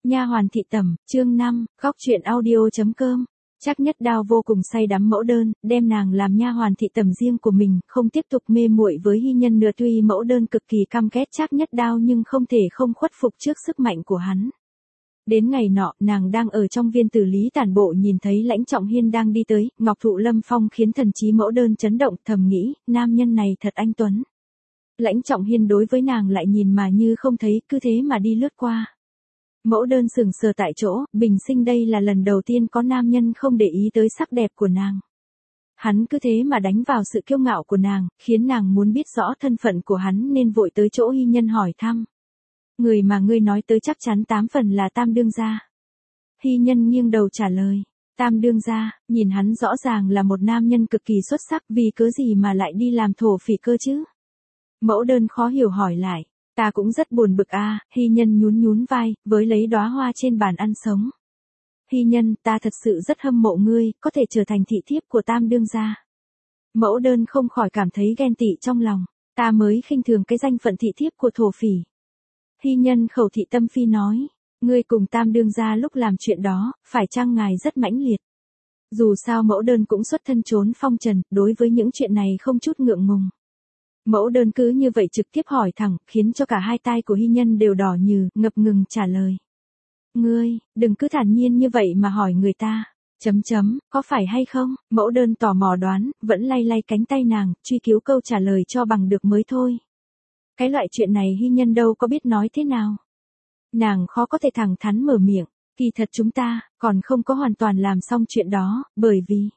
Nha hoàn thị tẩm, chương 5, góc truyện audio.com. Trác Nhất Đao vô cùng say đắm Mẫu Đơn, đem nàng làm nha hoàn thị tẩm riêng của mình, không tiếp tục mê muội với Hy Nhân nữa. Tuy Mẫu Đơn cực kỳ căm ghét Trác Nhất Đao nhưng không thể không khuất phục trước sức mạnh của hắn. Đến ngày nọ, nàng đang ở trong viên tử lý tản bộ nhìn thấy Lãnh Trọng Hiên đang đi tới, ngọc thụ lâm phong khiến thần trí Mẫu Đơn chấn động, thầm nghĩ, nam nhân này thật anh tuấn. Lãnh Trọng Hiên đối với nàng lại nhìn mà như không thấy, cứ thế mà đi lướt qua. Mẫu Đơn sững sờ tại chỗ, bình sinh đây là lần đầu tiên có nam nhân không để ý tới sắc đẹp của nàng. Hắn cứ thế mà đánh vào sự kiêu ngạo của nàng, khiến nàng muốn biết rõ thân phận của hắn nên vội tới chỗ Hy Nhân hỏi thăm. Người mà ngươi nói tới chắc chắn 8 phần là Tam đương gia. Hy Nhân nghiêng đầu trả lời. Tam đương gia, nhìn hắn rõ ràng là một nam nhân cực kỳ xuất sắc, vì cớ gì mà lại đi làm thổ phỉ cơ chứ? Mẫu Đơn khó hiểu hỏi lại. Ta cũng rất buồn bực a. Hy Nhân nhún nhún vai, với lấy đóa hoa trên bàn ăn sống. Hy Nhân, ta thật sự rất hâm mộ ngươi, có thể trở thành thị thiếp của Tam đương gia. Mẫu Đơn không khỏi cảm thấy ghen tị trong lòng, ta mới khinh thường cái danh phận thị thiếp của thổ phỉ. Hy Nhân khẩu thị tâm phi nói, ngươi cùng Tam đương gia lúc làm chuyện đó, phải chăng ngài rất mãnh liệt? Dù sao Mẫu Đơn cũng xuất thân trốn phong trần, đối với những chuyện này không chút ngượng ngùng. Mẫu Đơn cứ như vậy trực tiếp hỏi thẳng, khiến cho cả hai tai của Hy Nhân đều đỏ nhừ, ngập ngừng trả lời. Ngươi, đừng cứ thản nhiên như vậy mà hỏi người ta. Có phải hay không? Mẫu Đơn tò mò đoán, vẫn lay lay cánh tay nàng, truy cứu câu trả lời cho bằng được mới thôi. Cái loại chuyện này Hy Nhân đâu có biết nói thế nào. Nàng khó có thể thẳng thắn mở miệng, kỳ thật chúng ta, còn không có hoàn toàn làm xong chuyện đó, bởi vì...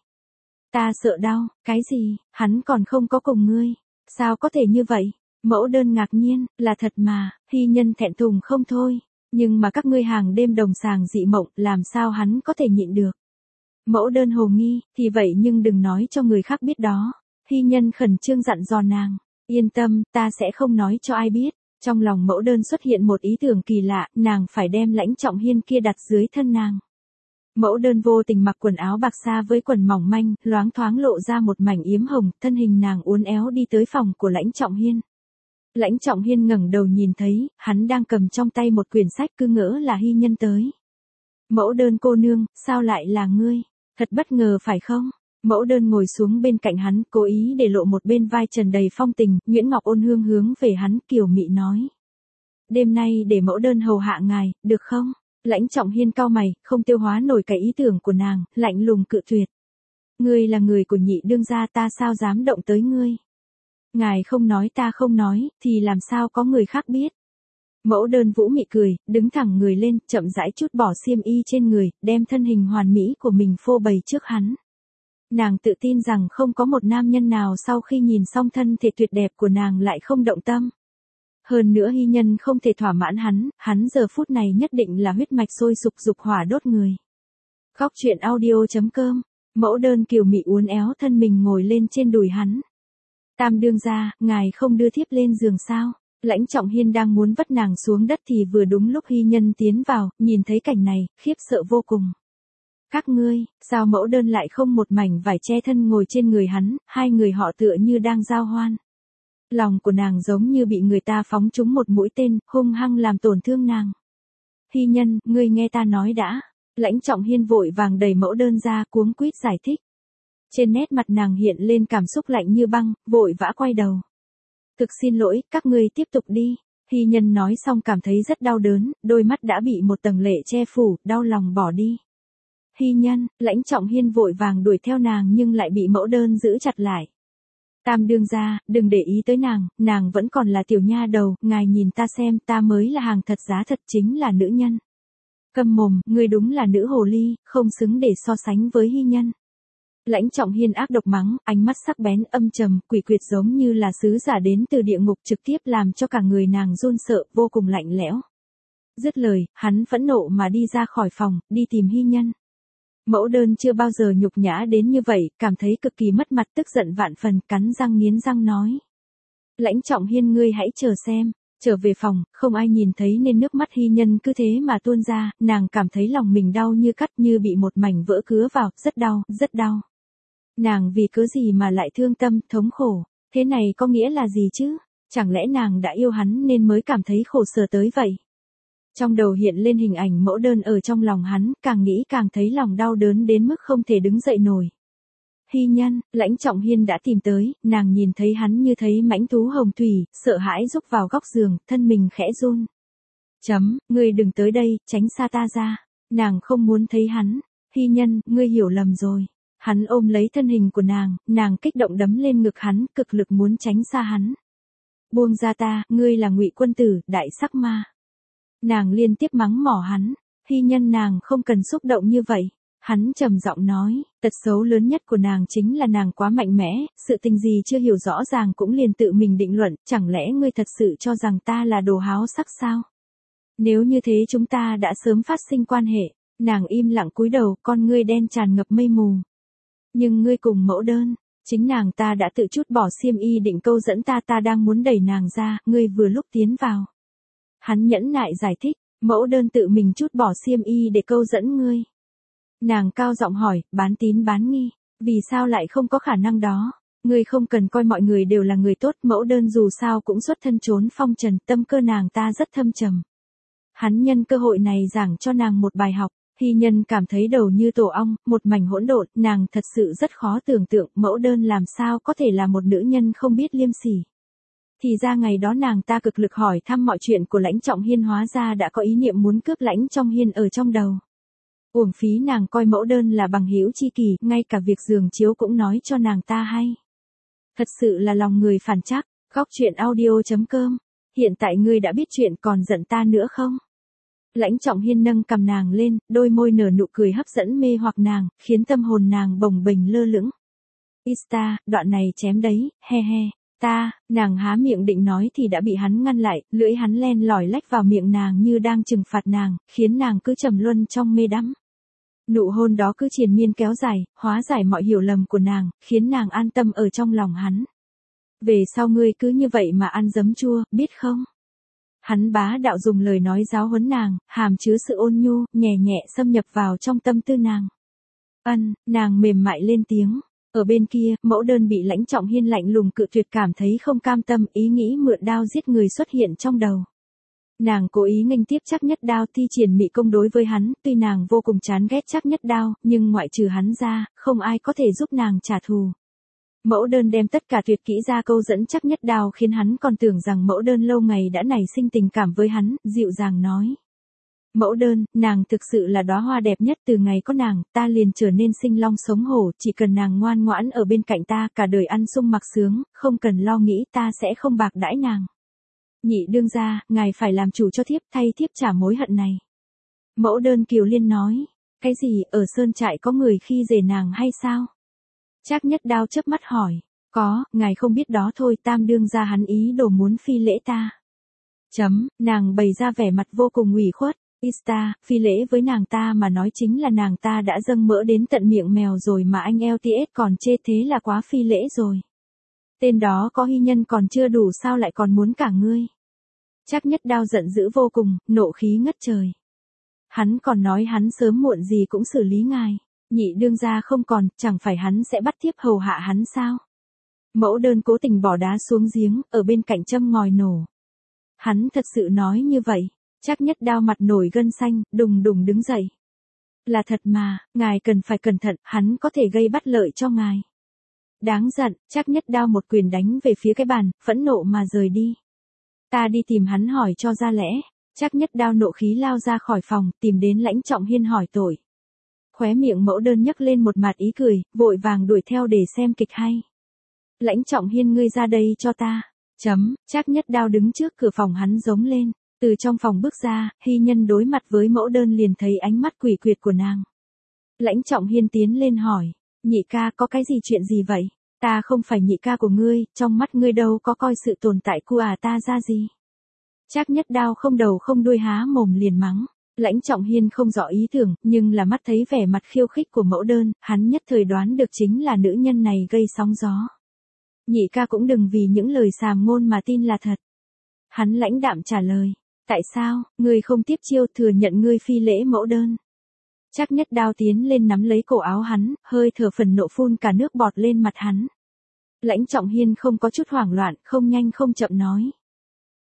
Ta sợ đau, cái gì, hắn còn không có cùng ngươi. Sao có thể như vậy? Mẫu Đơn ngạc nhiên, là thật mà. Hy Nhân thẹn thùng không thôi. Nhưng mà các ngươi hàng đêm đồng sàng dị mộng, làm sao hắn có thể nhịn được? Mẫu Đơn hồ nghi, thì vậy nhưng đừng nói cho người khác biết đó. Hy Nhân khẩn trương dặn dò nàng. Yên tâm, ta sẽ không nói cho ai biết. Trong lòng Mẫu Đơn xuất hiện một ý tưởng kỳ lạ, nàng phải đem Lãnh Trọng Hiên kia đặt dưới thân nàng. Mẫu Đơn vô tình mặc quần áo bạc sa với quần mỏng manh, loáng thoáng lộ ra một mảnh yếm hồng, thân hình nàng uốn éo đi tới phòng của Lãnh Trọng Hiên. Lãnh Trọng Hiên ngẩng đầu nhìn thấy, hắn đang cầm trong tay một quyển sách, cứ ngỡ là Hy Nhân tới. Mẫu Đơn cô nương, sao lại là ngươi? Thật bất ngờ phải không? Mẫu Đơn ngồi xuống bên cạnh hắn, cố ý để lộ một bên vai trần đầy phong tình, Nguyễn Ngọc ôn hương hướng về hắn, kiều mị nói. Đêm nay để Mẫu Đơn hầu hạ ngài, được không? Lãnh Trọng Hiên cau mày, không tiêu hóa nổi cái ý tưởng của nàng, lạnh lùng cự tuyệt. Ngươi là người của nhị đương gia, ta sao dám động tới ngươi? Ngài không nói ta không nói, thì làm sao có người khác biết? Mẫu Đơn vũ mị cười, đứng thẳng người lên, chậm rãi trút bỏ xiêm y trên người, đem thân hình hoàn mỹ của mình phô bày trước hắn. Nàng tự tin rằng không có một nam nhân nào sau khi nhìn xong thân thể tuyệt đẹp của nàng lại không động tâm. Hơn nữa Hy Nhân không thể thỏa mãn hắn giờ phút này nhất định là huyết mạch sôi sục dục hỏa đốt người. Góc truyện audio.com. Mẫu Đơn kiều mị uốn éo thân mình ngồi lên trên đùi hắn. Tam đương gia, ngài không đưa thiếp lên giường sao? Lãnh Trọng Hiên đang muốn vất nàng xuống đất thì vừa đúng lúc Hy Nhân tiến vào, nhìn thấy cảnh này, khiếp sợ vô cùng. Các ngươi, sao Mẫu Đơn lại không một mảnh vải che thân ngồi trên người hắn, hai người họ tựa như đang giao hoan. Lòng của nàng giống như bị người ta phóng trúng một mũi tên, hung hăng làm tổn thương nàng. Hy Nhân, ngươi nghe ta nói đã. Lãnh Trọng Hiên vội vàng đẩy Mẫu Đơn ra, cuống quýt giải thích. Trên nét mặt nàng hiện lên cảm xúc lạnh như băng, vội vã quay đầu. Thực xin lỗi, các ngươi tiếp tục đi. Hy Nhân nói xong cảm thấy rất đau đớn, đôi mắt đã bị một tầng lệ che phủ, đau lòng bỏ đi. Hy Nhân, Lãnh Trọng Hiên vội vàng đuổi theo nàng nhưng lại bị Mẫu Đơn giữ chặt lại. Tam đương gia, đừng để ý tới nàng vẫn còn là tiểu nha đầu, ngài nhìn ta xem, ta mới là hàng thật giá thật, chính là nữ nhân. Câm mồm, ngươi đúng là nữ hồ ly, không xứng để so sánh với Hy Nhân. Lãnh Trọng Hiên ác độc mắng, ánh mắt sắc bén âm trầm, quỷ quyệt giống như là sứ giả đến từ địa ngục, trực tiếp làm cho cả người nàng run sợ, vô cùng lạnh lẽo. Dứt lời, hắn phẫn nộ mà đi ra khỏi phòng, đi tìm Hy Nhân. Mẫu Đơn chưa bao giờ nhục nhã đến như vậy, cảm thấy cực kỳ mất mặt, tức giận vạn phần, cắn răng nghiến răng nói. Lãnh Trọng Hiên, ngươi hãy chờ xem. Trở về phòng, không ai nhìn thấy nên nước mắt Hy Nhân cứ thế mà tuôn ra, nàng cảm thấy lòng mình đau như cắt, như bị một mảnh vỡ cứa vào, rất đau, rất đau. Nàng vì cớ gì mà lại thương tâm, thống khổ, thế này có nghĩa là gì chứ? Chẳng lẽ nàng đã yêu hắn nên mới cảm thấy khổ sở tới vậy? Trong đầu hiện lên hình ảnh mẫu đơn ở trong lòng hắn, càng nghĩ càng thấy lòng đau đớn đến mức không thể đứng dậy nổi. Hy Nhân, Lãnh Trọng Hiên đã tìm tới, nàng nhìn thấy hắn như thấy mãnh thú hồng thủy, sợ hãi rúc vào góc giường, thân mình khẽ run. Ngươi đừng tới đây, tránh xa ta ra. Nàng không muốn thấy hắn. Hy Nhân, ngươi hiểu lầm rồi. Hắn ôm lấy thân hình của nàng kích động đấm lên ngực hắn, cực lực muốn tránh xa hắn. Buông ra ta, ngươi là Ngụy Quân Tử, đại sắc ma. Nàng liên tiếp mắng mỏ hắn. Hy Nhân, nàng không cần xúc động như vậy. Hắn trầm giọng nói, tật xấu lớn nhất của nàng chính là nàng quá mạnh mẽ, sự tình gì chưa hiểu rõ ràng cũng liền tự mình định luận, chẳng lẽ ngươi thật sự cho rằng ta là đồ háo sắc sao? Nếu như thế chúng ta đã sớm phát sinh quan hệ. Nàng im lặng cúi đầu, con ngươi đen tràn ngập mây mù. Nhưng ngươi cùng mẫu đơn, chính nàng ta đã tự chút bỏ xiêm y định câu dẫn ta đang muốn đẩy nàng ra, ngươi vừa lúc tiến vào. Hắn nhẫn nại giải thích, mẫu đơn tự mình chút bỏ xiêm y để câu dẫn ngươi. Nàng cao giọng hỏi, bán tín bán nghi, vì sao lại không có khả năng đó? Ngươi không cần coi mọi người đều là người tốt, mẫu đơn dù sao cũng xuất thân trốn phong trần, tâm cơ nàng ta rất thâm trầm. Hắn nhân cơ hội này giảng cho nàng một bài học. Hy Nhân cảm thấy đầu như tổ ong, một mảnh hỗn độn, nàng thật sự rất khó tưởng tượng mẫu đơn làm sao có thể là một nữ nhân không biết liêm sỉ. Thì ra ngày đó nàng ta cực lực hỏi thăm mọi chuyện của Lãnh Trọng Hiên, hóa ra đã có ý niệm muốn cướp Lãnh Trọng Hiên ở trong đầu. Uổng phí nàng coi mẫu đơn là bằng hữu chi kỷ, ngay cả việc giường chiếu cũng nói cho nàng ta hay. Thật sự là lòng người phản trắc. Góc truyện audio.com. Hiện tại ngươi đã biết chuyện còn giận ta nữa không? Lãnh Trọng Hiên nâng cằm nàng lên, đôi môi nở nụ cười hấp dẫn mê hoặc nàng, khiến tâm hồn nàng bồng bềnh lơ lửng. Ista, đoạn này chém đấy, he he. Nàng há miệng định nói thì đã bị hắn ngăn lại, lưỡi hắn len lỏi lách vào miệng nàng như đang trừng phạt nàng, khiến nàng cứ trầm luân trong mê đắm. Nụ hôn đó cứ triền miên kéo dài, hóa giải mọi hiểu lầm của nàng, khiến nàng an tâm ở trong lòng hắn. Về sau ngươi cứ như vậy mà ăn giấm chua, biết không? Hắn bá đạo dùng lời nói giáo huấn nàng, hàm chứa sự ôn nhu, nhẹ nhẹ xâm nhập vào trong tâm tư nàng. Nàng mềm mại lên tiếng. Ở bên kia, mẫu đơn bị Lãnh Trọng Hiên lạnh lùng cự tuyệt, cảm thấy không cam tâm, ý nghĩ mượn đao giết người xuất hiện trong đầu. Nàng cố ý nghênh tiếp Trác Nhất Đao thi triển mị công đối với hắn, tuy nàng vô cùng chán ghét Trác Nhất Đao, nhưng ngoại trừ hắn ra, không ai có thể giúp nàng trả thù. Mẫu đơn đem tất cả tuyệt kỹ ra câu dẫn Trác Nhất Đao, khiến hắn còn tưởng rằng mẫu đơn lâu ngày đã nảy sinh tình cảm với hắn, dịu dàng nói. Mẫu đơn, nàng thực sự là đóa hoa đẹp nhất, từ ngày có nàng, ta liền trở nên sinh long sống hổ, chỉ cần nàng ngoan ngoãn ở bên cạnh ta, cả đời ăn sung mặc sướng, không cần lo nghĩ ta sẽ không bạc đãi nàng. Nhị đương gia, ngài phải làm chủ cho thiếp, thay thiếp trả mối hận này. Mẫu đơn kiều liên nói, cái gì, ở sơn trại có người khi dễ nàng hay sao? Trác Nhất Đao chớp mắt hỏi, có, ngài không biết đó thôi, tam đương gia hắn ý đồ muốn phi lễ ta. Nàng bày ra vẻ mặt vô cùng ủy khuất. Ista, phi lễ với nàng ta mà nói chính là nàng ta đã dâng mỡ đến tận miệng mèo rồi mà anh LTS còn chê thế là quá phi lễ rồi. Tên đó có Hy Nhân còn chưa đủ sao lại còn muốn cả ngươi. Trác Nhất Đao giận dữ vô cùng, nộ khí ngất trời. Hắn còn nói hắn sớm muộn gì cũng xử lý ngài. Nhị đương gia không còn, chẳng phải hắn sẽ bắt tiếp hầu hạ hắn sao? Mẫu đơn cố tình bỏ đá xuống giếng, ở bên cạnh châm ngòi nổ. Hắn thật sự nói như vậy. Trác Nhất Đao mặt nổi gân xanh, đùng đùng đứng dậy. Là thật mà, ngài cần phải cẩn thận, hắn có thể gây bất lợi cho ngài. Đáng giận, Trác Nhất Đao một quyền đánh về phía cái bàn, phẫn nộ mà rời đi. Ta đi tìm hắn hỏi cho ra lẽ. Trác Nhất Đao nộ khí lao ra khỏi phòng, tìm đến Lãnh Trọng Hiên hỏi tội. Khóe miệng mẫu đơn nhấc lên một mặt ý cười, vội vàng đuổi theo để xem kịch hay. Lãnh Trọng Hiên, ngươi ra đây cho ta. Trác Nhất Đao đứng trước cửa phòng hắn giống lên. Từ trong phòng bước ra, Hy Nhân đối mặt với mẫu đơn liền thấy ánh mắt quỷ quyệt của nàng. Lãnh Trọng Hiên tiến lên hỏi, nhị ca có cái gì chuyện gì vậy? Ta không phải nhị ca của ngươi, trong mắt ngươi đâu có coi sự tồn tại của ta ra gì. Trác Nhất Đao không đầu không đuôi há mồm liền mắng. Lãnh Trọng Hiên không rõ ý tưởng, nhưng là mắt thấy vẻ mặt khiêu khích của mẫu đơn, hắn nhất thời đoán được chính là nữ nhân này gây sóng gió. Nhị ca cũng đừng vì những lời sàm ngôn mà tin là thật. Hắn lãnh đạm trả lời. Tại sao, ngươi không tiếp chiêu thừa nhận ngươi phi lễ mẫu đơn? Trác Nhất Đao tiến lên nắm lấy cổ áo hắn, hơi thở phần nộ phun cả nước bọt lên mặt hắn. Lãnh Trọng Hiên không có chút hoảng loạn, không nhanh không chậm nói.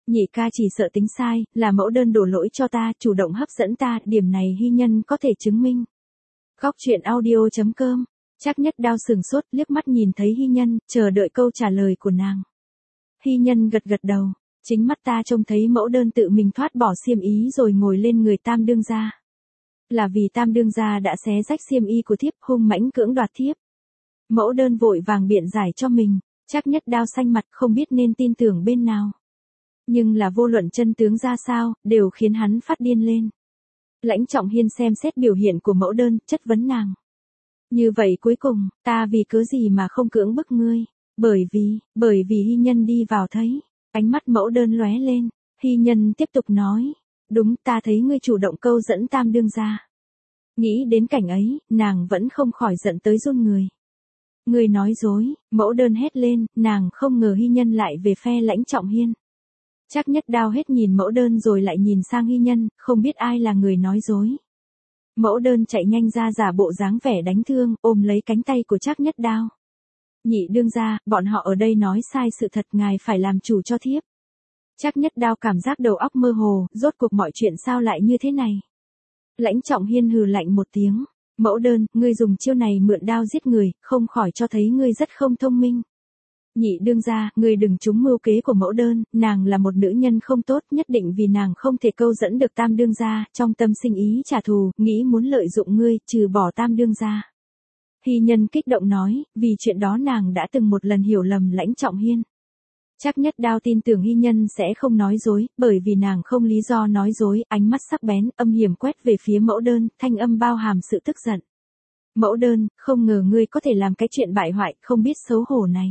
Nhị ca chỉ sợ tính sai, là mẫu đơn đổ lỗi cho ta, chủ động hấp dẫn ta, điểm này hy nhân có thể chứng minh. Góc truyện audio.com. Trác Nhất Đao sừng sốt, liếc mắt nhìn thấy hy nhân, chờ đợi câu trả lời của nàng. Hy nhân gật gật đầu, chính mắt ta trông thấy mẫu đơn tự mình thoát bỏ xiêm ý rồi ngồi lên người tam đương gia. Là vì tam đương gia đã xé rách xiêm y của thiếp, hung mãnh cưỡng đoạt thiếp. Mẫu đơn vội vàng biện giải cho mình, Trác Nhất Đao xanh mặt không biết nên tin tưởng bên nào. Nhưng là vô luận chân tướng ra sao, đều khiến hắn phát điên lên. Lãnh Trọng Hiên xem xét biểu hiện của mẫu đơn, chất vấn nàng. Như vậy cuối cùng, ta vì cớ gì mà không cưỡng bức ngươi? Bởi vì hy nhân đi vào thấy. Ánh mắt mẫu đơn lóe lên, hy nhân tiếp tục nói. Đúng, ta thấy ngươi chủ động câu dẫn tam đương gia. Nghĩ đến cảnh ấy, nàng vẫn không khỏi giận tới run người. Ngươi nói dối, mẫu đơn hét lên, nàng không ngờ hy nhân lại về phe Lãnh Trọng Hiên. Trác Nhất Đao hết nhìn mẫu đơn rồi lại nhìn sang hy nhân, không biết ai là người nói dối. Mẫu đơn chạy nhanh ra giả bộ dáng vẻ đánh thương, ôm lấy cánh tay của Trác Nhất Đao. Nhị đương gia, bọn họ ở đây nói sai sự thật, ngài phải làm chủ cho thiếp. Trác Nhất Đao cảm giác đầu óc mơ hồ, rốt cuộc mọi chuyện sao lại như thế này. Lãnh Trọng Hiên hừ lạnh một tiếng. Mẫu đơn, ngươi dùng chiêu này mượn đao giết người, không khỏi cho thấy ngươi rất không thông minh. Nhị đương gia, ngươi đừng trúng mưu kế của mẫu đơn, nàng là một nữ nhân không tốt, nhất định vì nàng không thể câu dẫn được tam đương gia, trong tâm sinh ý trả thù, nghĩ muốn lợi dụng ngươi, trừ bỏ tam đương gia. Hy nhân kích động nói, vì chuyện đó nàng đã từng một lần hiểu lầm Lãnh Trọng Hiên. Trác Nhất Đao tin tưởng hy nhân sẽ không nói dối, bởi vì nàng không lý do nói dối, ánh mắt sắc bén, âm hiểm quét về phía mẫu đơn, thanh âm bao hàm sự tức giận. Mẫu đơn, không ngờ ngươi có thể làm cái chuyện bại hoại, không biết xấu hổ này.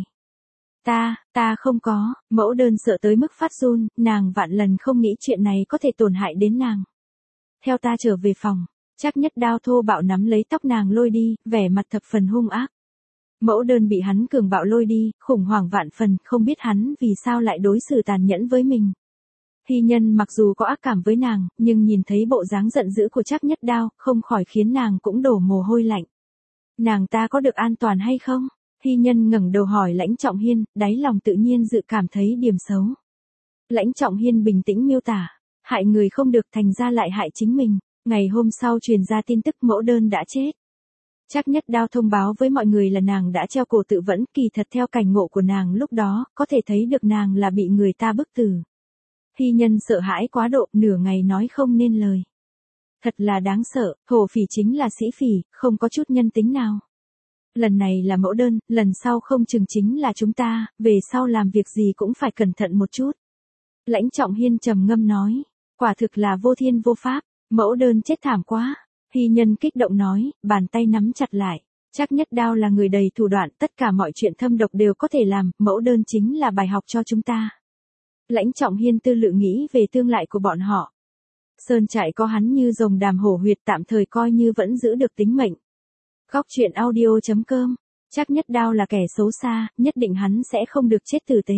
Ta không có, mẫu đơn sợ tới mức phát run, nàng vạn lần không nghĩ chuyện này có thể tổn hại đến nàng. Theo ta trở về phòng, Trác Nhất Đao thô bạo nắm lấy tóc nàng lôi đi, vẻ mặt thập phần hung ác. Mẫu đơn bị hắn cường bạo lôi đi, khủng hoảng vạn phần, không biết hắn vì sao lại đối xử tàn nhẫn với mình. Hy nhân mặc dù có ác cảm với nàng, nhưng nhìn thấy bộ dáng giận dữ của Trác Nhất Đao, không khỏi khiến nàng cũng đổ mồ hôi lạnh. Nàng ta có được an toàn hay không? Hy nhân ngẩng đầu hỏi Lãnh Trọng Hiên, đáy lòng tự nhiên dự cảm thấy điểm xấu. Lãnh Trọng Hiên bình tĩnh miêu tả, hại người không được thành ra lại hại chính mình. Ngày hôm sau truyền ra tin tức mẫu đơn đã chết. Trác Nhất Đao thông báo với mọi người là nàng đã treo cổ tự vẫn, kỳ thật theo cảnh ngộ của nàng lúc đó, có thể thấy được nàng là bị người ta bức tử. Hy nhân sợ hãi quá độ, nửa ngày nói không nên lời. Thật là đáng sợ, Hồ Phỉ chính là sĩ phỉ, không có chút nhân tính nào. Lần này là mẫu đơn, lần sau không chừng chính là chúng ta, về sau làm việc gì cũng phải cẩn thận một chút. Lãnh Trọng Hiên trầm ngâm nói, quả thực là vô thiên vô pháp, mẫu đơn chết thảm quá. Hy nhân kích động nói, bàn tay nắm chặt lại. Trác Nhất Đao là người đầy thủ đoạn, tất cả mọi chuyện thâm độc đều có thể làm, mẫu đơn chính là bài học cho chúng ta. Lãnh Trọng Hiên tư lự nghĩ về tương lai của bọn họ. Sơn trại có hắn như rồng đàm hổ huyệt, tạm thời coi như vẫn giữ được tính mệnh. Góc truyện audio.com. Trác Nhất Đao là kẻ xấu xa, nhất định hắn sẽ không được chết tử tế.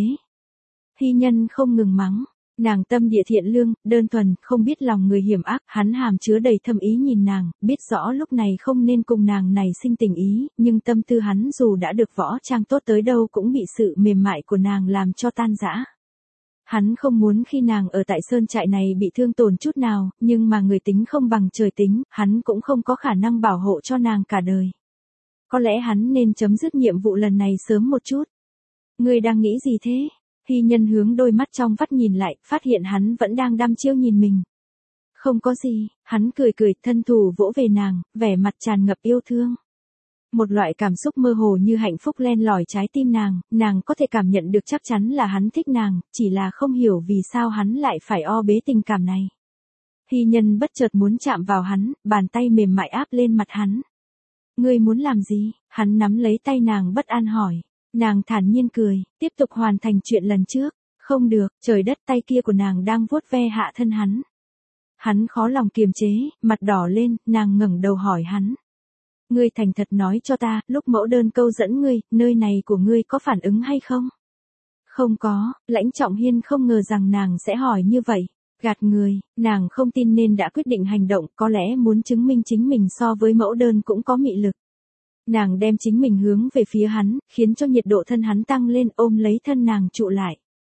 Hy nhân không ngừng mắng. Nàng tâm địa thiện lương, đơn thuần, không biết lòng người hiểm ác, hắn hàm chứa đầy thâm ý nhìn nàng, biết rõ lúc này không nên cùng nàng này sinh tình ý, nhưng tâm tư hắn dù đã được võ trang tốt tới đâu cũng bị sự mềm mại của nàng làm cho tan rã. Hắn không muốn khi nàng ở tại sơn trại này bị thương tổn chút nào, nhưng mà người tính không bằng trời tính, hắn cũng không có khả năng bảo hộ cho nàng cả đời. Có lẽ hắn nên chấm dứt nhiệm vụ lần này sớm một chút. Ngươi đang nghĩ gì thế? Hy nhân hướng đôi mắt trong vắt nhìn lại, phát hiện hắn vẫn đang đăm chiêu nhìn mình. Không có gì, hắn cười cười, thân thủ vỗ về nàng, vẻ mặt tràn ngập yêu thương. Một loại cảm xúc mơ hồ như hạnh phúc len lỏi trái tim nàng có thể cảm nhận được chắc chắn là hắn thích nàng, chỉ là không hiểu vì sao hắn lại phải o bế tình cảm này. Hy nhân bất chợt muốn chạm vào hắn, bàn tay mềm mại áp lên mặt hắn. Ngươi muốn làm gì? Hắn nắm lấy tay nàng bất an hỏi. Nàng thản nhiên cười, tiếp tục hoàn thành chuyện lần trước. Không được, trời đất, tay kia của nàng đang vuốt ve hạ thân hắn. Hắn khó lòng kiềm chế, mặt đỏ lên, nàng ngẩng đầu hỏi hắn. Ngươi thành thật nói cho ta, lúc mẫu đơn câu dẫn ngươi, nơi này của ngươi có phản ứng hay không? Không có, Lãnh Trọng Hiên không ngờ rằng nàng sẽ hỏi như vậy. Gạt người, nàng không tin nên đã quyết định hành động, có lẽ muốn chứng minh chính mình so với mẫu đơn cũng có mị lực. Nàng đem chính mình hướng về phía hắn, khiến cho nhiệt độ thân hắn tăng lên, ôm lấy thân nàng trụ lại.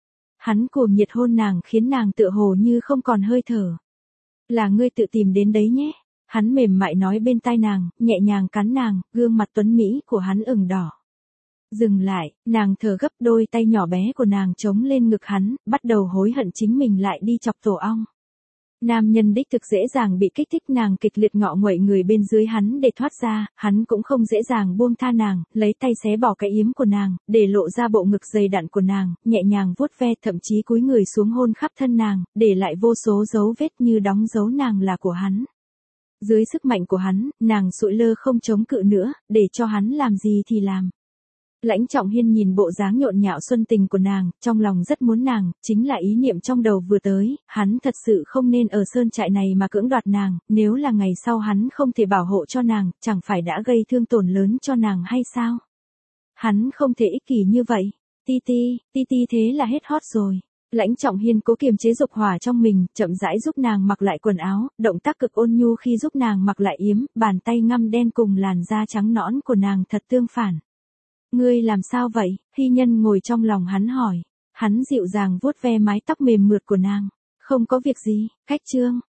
Hắn cuồng nhiệt hôn nàng khiến nàng tựa hồ như không còn hơi thở. Là ngươi tự tìm đến đấy nhé. Hắn mềm mại nói bên tai nàng, nhẹ nhàng cắn nàng, gương mặt tuấn mỹ của hắn ửng đỏ. Dừng lại, nàng thở gấp, đôi tay nhỏ bé của nàng chống lên ngực hắn, bắt đầu hối hận chính mình lại đi chọc tổ ong. Nam nhân đích thực dễ dàng bị kích thích, nàng kịch liệt ngọ nguậy người bên dưới hắn để thoát ra, hắn cũng không dễ dàng buông tha nàng, lấy tay xé bỏ cái yếm của nàng, để lộ ra bộ ngực dày đặn của nàng, nhẹ nhàng vuốt ve, thậm chí cúi người xuống hôn khắp thân nàng, để lại vô số dấu vết như đóng dấu nàng là của hắn. Dưới sức mạnh của hắn, nàng sụi lơ không chống cự nữa, để cho hắn làm gì thì làm. Lãnh Trọng Hiên nhìn bộ dáng nhộn nhạo xuân tình của nàng, trong lòng rất muốn nàng, chính là ý niệm trong đầu vừa tới, hắn thật sự không nên ở sơn trại này mà cưỡng đoạt nàng, nếu là ngày sau hắn không thể bảo hộ cho nàng, chẳng phải đã gây thương tổn lớn cho nàng hay sao? Hắn không thể ích kỷ như vậy. Ti ti thế là hết hot rồi. Lãnh Trọng Hiên cố kiềm chế dục hỏa trong mình, chậm rãi giúp nàng mặc lại quần áo, động tác cực ôn nhu khi giúp nàng mặc lại yếm, bàn tay ngăm đen cùng làn da trắng nõn của nàng thật tương phản. Ngươi làm sao vậy? Hy Nhân ngồi trong lòng hắn hỏi. Hắn dịu dàng vuốt ve mái tóc mềm mượt của nàng. Không có việc gì, Khách Trương,